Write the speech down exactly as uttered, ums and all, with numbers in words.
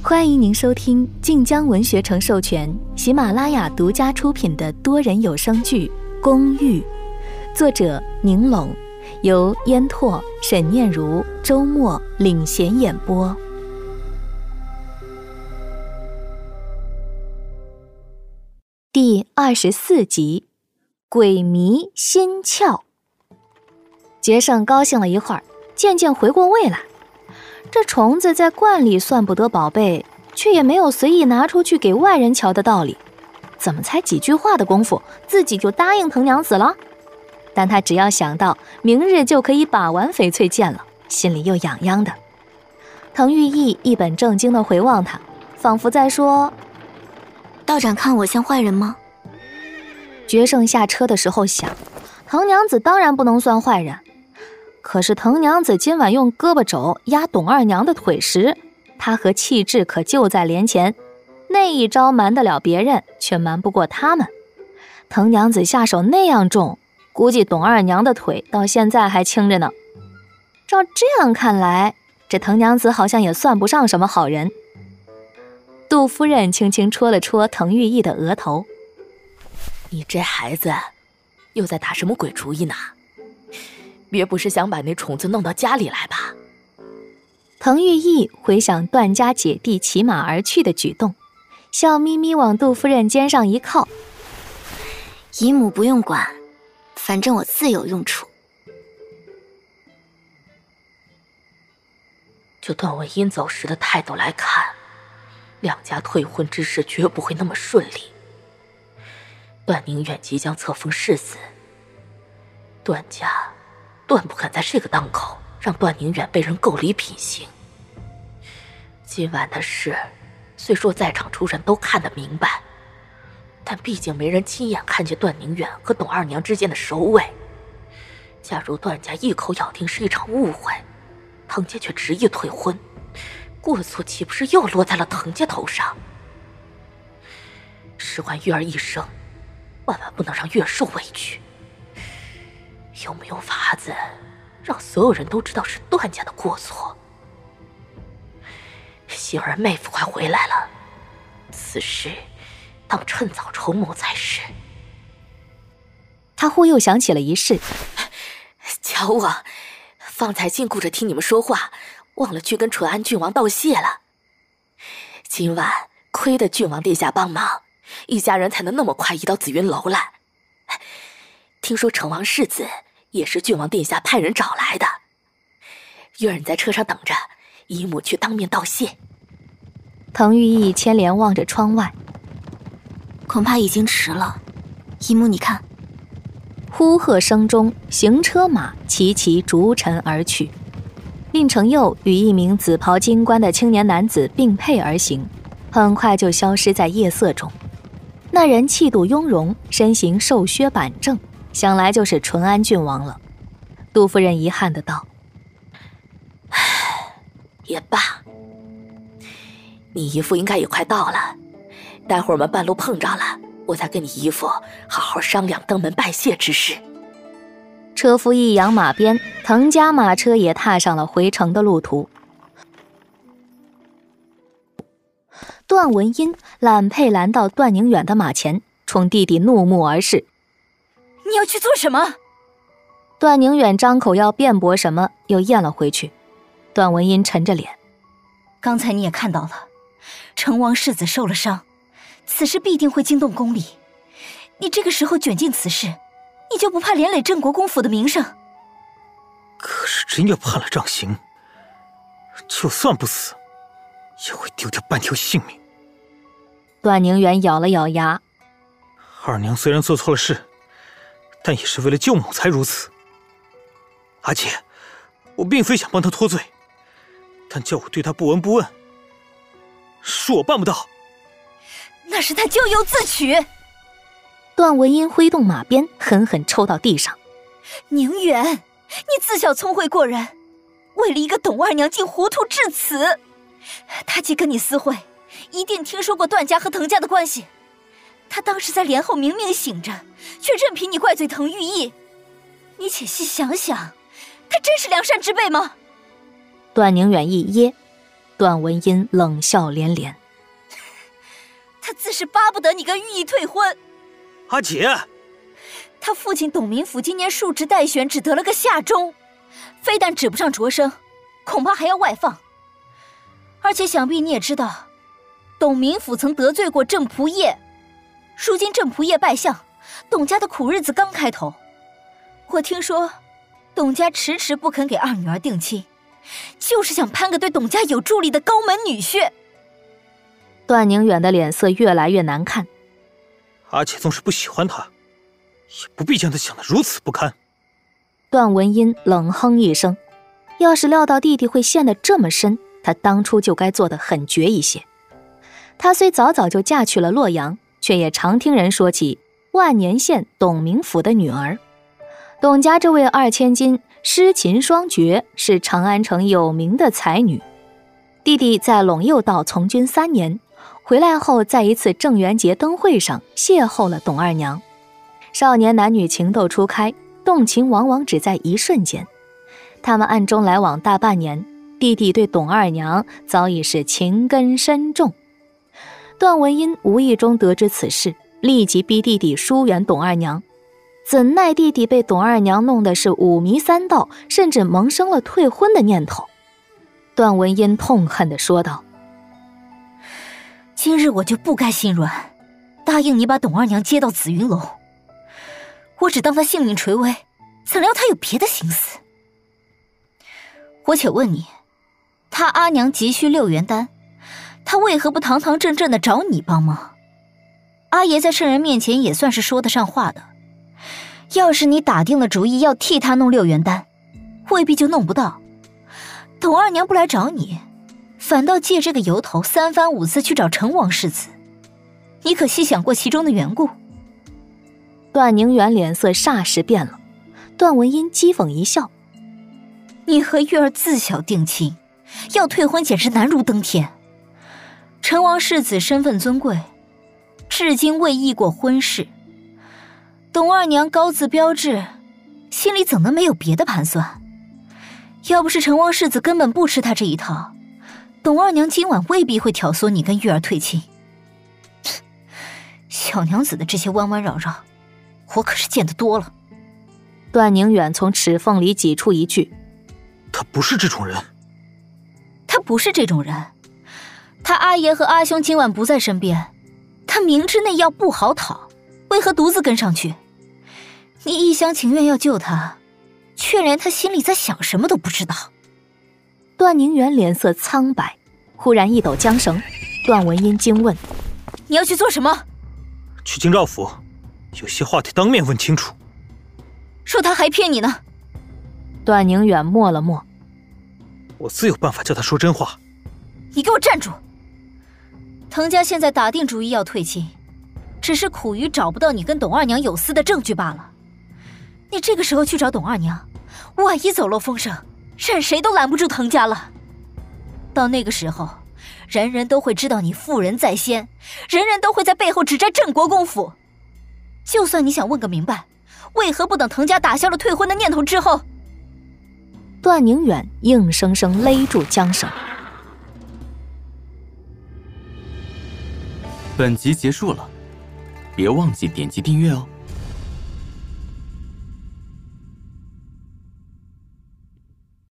欢迎您收听晋江文学城授权、喜马拉雅独家出品的多人有声剧《公寓》，作者宁拢，由烟拓、沈念如、周末领衔演播。第二十四集，鬼迷心窍。杰胜高兴了一会儿，渐渐回过味来。这虫子在罐里算不得宝贝，却也没有随意拿出去给外人瞧的道理。怎么才几句话的功夫，自己就答应藤娘子了？但他只要想到明日就可以把玩翡翠剑了，心里又痒痒的。藤玉意一本正经地回望他，仿佛在说： 道长看我像坏人吗？ 决胜下车的时候想，藤娘子当然不能算坏人，可是藤娘子今晚用胳膊肘压董二娘的腿时，她和气质可就在帘前，那一招瞒得了别人，却瞒不过他们。藤娘子下手那样重，估计董二娘的腿到现在还轻着呢。照这样看来，这藤娘子好像也算不上什么好人。杜夫人轻轻戳了戳藤玉意的额头： 你这孩子又在打什么鬼主意呢？别不是想把那虫子弄到家里来吧？ 藤玉意回想段家姐弟骑马而去的举动，笑眯眯往杜夫人肩上一靠： 姨母不用管，反正我自有用处。 就段文音走时的态度来看，两家退婚之事绝不会那么顺利。段宁远即将册封世子，段家断不肯在这个当口让段宁远被人构离品行。今晚的事虽说在场诸人都看得明白，但毕竟没人亲眼看见段宁远和董二娘之间的首尾。假如段家一口咬定是一场误会，藤家却执意退婚，过错岂不是又落在了藤家头上？事关月儿一生，万万不能让月受委屈。有没有法子让所有人都知道是段家的过错？希儿妹夫快回来了，此事当趁早筹谋才是。 他忽又想起了一事： 瞧我方才竟顾着听你们说话，忘了去跟淳安郡王道谢了。今晚亏得郡王殿下帮忙，一家人才能那么快移到紫云楼来。听说成王世子也是郡王殿下派人找来的。月儿你在车上等着，姨母去当面道谢。 藤玉意牵连望着窗外， 恐怕已经迟了。姨母你看。 呼喝声中，行车马齐齐逐尘而去。令承佑与一名紫袍金冠的青年男子并配而行，很快就消失在夜色中。那人气度雍容，身形瘦削板正，想来就是淳安郡王了。杜夫人遗憾的道： 也罢，你姨父应该也快到了，待会儿我们半路碰着了，我再跟你姨父好好商量登门拜谢之事。 车夫一扬马鞭，藤家马车也踏上了回城的路途。段文音揽佩拦到段宁远的马前，冲弟弟怒目而视： 你要去做什么？ 段宁远张口要辩驳什么，又咽了回去。段文音沉着脸： 刚才你也看到了，成王世子受了伤，此事必定会惊动宫里。你这个时候卷进此事，你就不怕连累镇国公府的名声？ 可是真要判了杖刑，就算不死，也会丢掉半条性命。 段宁远咬了咬牙： 二娘虽然做错了事，但也是为了救母才如此。阿姐，我并非想帮她脱罪，但叫我对她不闻不问，是我办不到。 那是他咎由自取。 段文音挥动马鞭，狠狠抽到地上： 宁远，你自小聪慧过人，为了一个董二娘竟糊涂至此。他既跟你私会，一定听说过段家和藤家的关系。他当时在帘后明明醒着，却任凭你怪罪藤玉意。你且细想想，他真是良善之辈吗？ 段宁远一噎： 段文音冷笑连连。 他自是巴不得你跟玉意退婚。 阿姐， 他父亲董明府今年述职待选只得了个下中，非但指不上擢升，恐怕还要外放。而且想必你也知道，董明府曾得罪过郑仆夜，如今郑仆夜败相，董家的苦日子刚开头。我听说董家迟迟不肯给二女儿定亲，就是想攀个对董家有助力的高门女婿。 段宁远的脸色越来越难看。 阿姐纵是不喜欢他，也不必将他想得如此不堪。 段文音冷哼一声，要是料到弟弟会陷得这么深，他当初就该做得狠绝一些。他虽早早就嫁去了洛阳，却也常听人说起万年县董明府的女儿。董家这位二千金诗琴双绝，是长安城有名的才女。弟弟在陇右道从军三年，回来后在一次正元节灯会上邂逅了董二娘。少年男女情窦初开，动情往往只在一瞬间。他们暗中来往大半年，弟弟对董二娘早已是情根深重。段文音无意中得知此事，立即逼弟弟疏远董二娘。怎奈弟弟被董二娘弄得是五迷三道，甚至萌生了退婚的念头。段文音痛恨地说道： 今日我就不该心软，答应你把董二娘接到紫云楼。我只当她性命垂危，怎料她有别的心思。我且问你，她阿娘急需六元丹，她为何不堂堂正正地找你帮忙？阿爷在圣人面前也算是说得上话的。要是你打定了主意要替她弄六元丹，未必就弄不到。董二娘不来找你，反倒借这个由头三番五次去找成王世子，你可细想过其中的缘故？ 段宁远脸色霎时变了，段文音讥讽一笑： 你和玉儿自小定亲，要退婚简直难如登天。成王世子身份尊贵，至今未议过婚事。董二娘高自标致，心里怎能没有别的盘算？要不是成王世子根本不吃他这一套，董二娘今晚未必会挑唆你跟玉儿退亲。小娘子的这些弯弯绕绕，我可是见得多了。 段宁远从齿缝里挤出一句： 他不是这种人。 他不是这种人。他阿爷和阿兄今晚不在身边，他明知那药不好讨，为何独自跟上去？你一厢情愿要救他，却连他心里在想什么都不知道。 段宁远脸色苍白，忽然一抖缰绳。段文音惊问： 你要去做什么？ 去京兆府，有些话得当面问清楚。 说他还骗你呢。 段宁远默了默： 我自有办法叫他说真话。 你给我站住！滕家现在打定主意要退亲，只是苦于找不到你跟董二娘有私的证据罢了。你这个时候去找董二娘，万一走漏风声，任谁都拦不住滕家了。到那个时候，人人都会知道你妇人在先，人人都会在背后指摘郑国公府。就算你想问个明白，为何不等滕家打消了退婚的念头之后？ 段宁远硬生生勒住缰绳。 本集结束了，别忘记点击订阅哦。